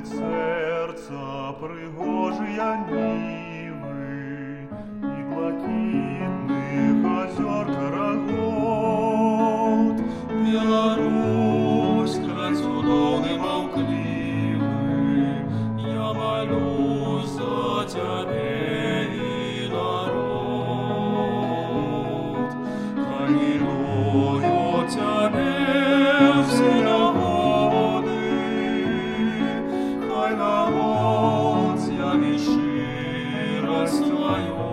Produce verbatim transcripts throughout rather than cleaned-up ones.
сердца пригожия нивы и блакитных озер карагод. Беларусь, край цудоўны маўклівы, я молюсь за тебе и народ. Хай милуют тебе все народы, хай народ з'явіш твою.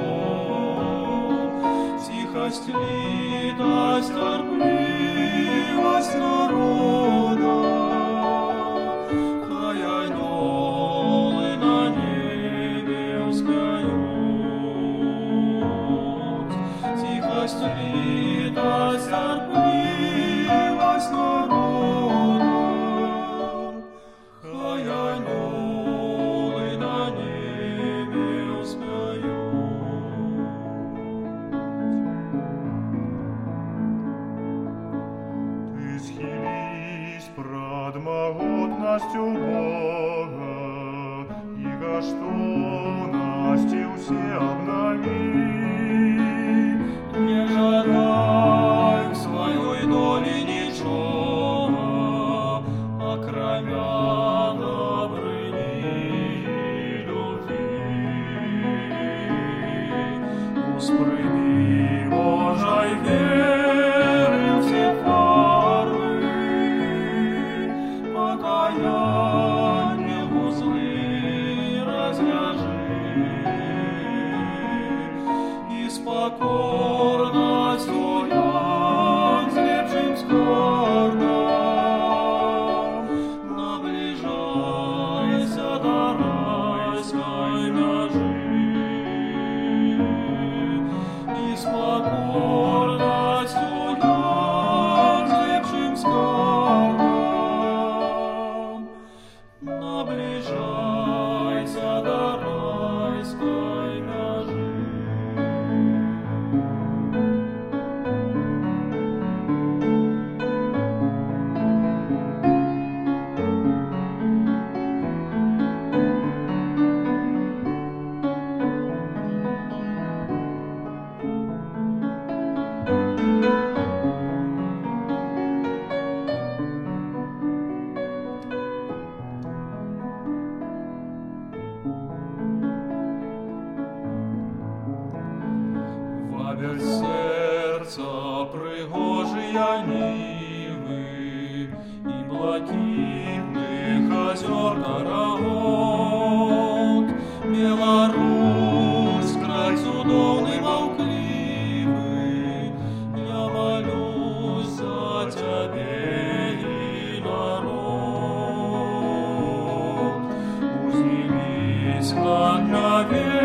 Тихость, литость, терпливость народа, хай анёлы на небе вспоют. Тихость, литость, терпливость народа, хай анёлы на небе вспоют. Ты схились пред могутностью Бога, и коштовности все обнови. Не жадай в своей доле ничего, окромя добрыни и любви. Успрыми Божьей веры все фары, покаяние узлы развяжи, и с покорностью взлепшим скорбом наближайся до райской мяжи, и с покорностью взлепшим скорбом наближайся до райской мяжи. Вабель сердца пригожия нивы и блакитных озер карагод. Беларусь, край цудоўны маўклівы, я молюсь за тебе и народ. Узнімись над навек